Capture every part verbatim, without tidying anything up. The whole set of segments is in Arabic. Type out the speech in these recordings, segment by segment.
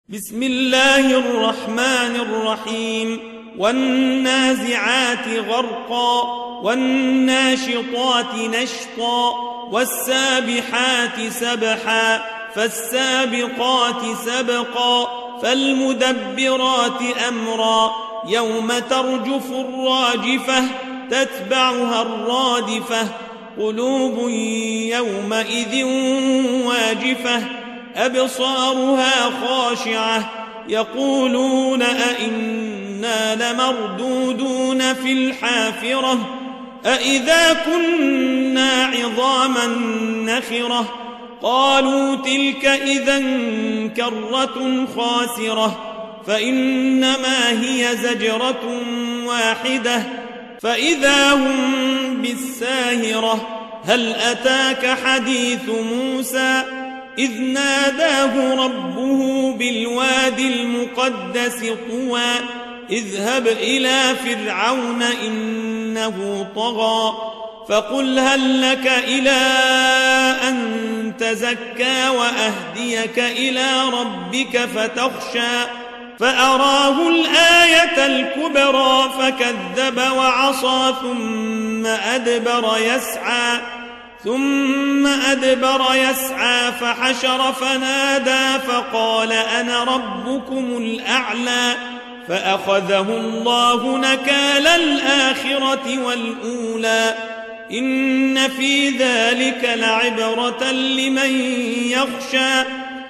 بسم الله الرحمن الرحيم والنازعات غرقا والناشطات نشطا والسابحات سبحا فالسابقات سبقا فالمدبرات أمرا يوم ترجف الراجفة تتبعها الرادفة قلوب يومئذ واجفة أبصارها خاشعة يقولون أئنا لمردودون في الحافرة أئذا كنا عظاما نخرة قالوا تلك إذا كرة خاسرة فإنما هي زجرة واحدة فإذا هم بالساهرة هل أتاك حديث موسى إذ ناداه ربه بالوادي المقدس طوى اذهب إلى فرعون إنه طغى فقل هل لك إلى أن تزكى وأهديك إلى ربك فتخشى فأراه الآية الكبرى فكذب وعصى ثم أدبر يسعى ثم أدبر يسعى فحشر فنادى فقال أنا ربكم الأعلى فأخذه الله نكال الآخرة والأولى إن في ذلك لعبرة لمن يخشى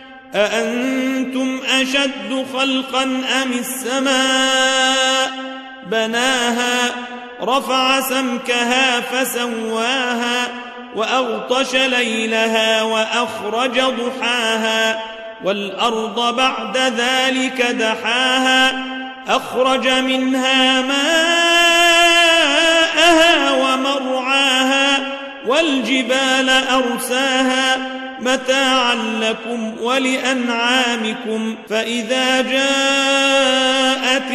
أأنتم أشد خلقا أم السماء بناها رفع سمكها فسواها وأغطش ليلها وأخرج ضحاها والأرض بعد ذلك دحاها أخرج منها ماءها ومرعاها والجبال أرساها متاعا لكم ولأنعامكم فإذا جاءت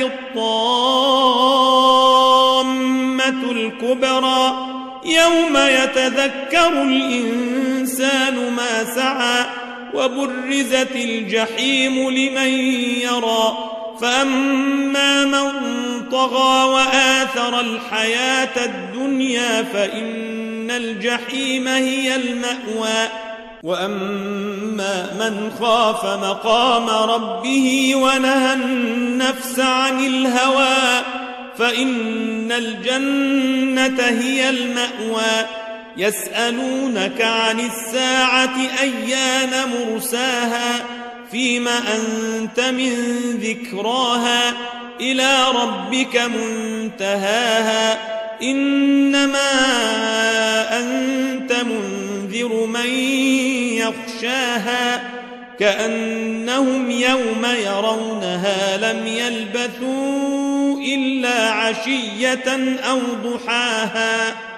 الطامة الكبرى يوم يتذكر الإنسان ما سعى وبرزت الجحيم لمن يرى فأما من طغى وآثر الحياة الدنيا فإن الجحيم هي المأوى وأما من خاف مقام ربه ونهى النفس عن الهوى فإن الجنة هي المأوى يسألونك عن الساعة أيان مرساها فيما أنت من ذكراها إلى ربك منتهاها إنما أنت منذر من يخشاها كأنهم يوم يرونها لم يلبثوا إلا عشية أو ضحاها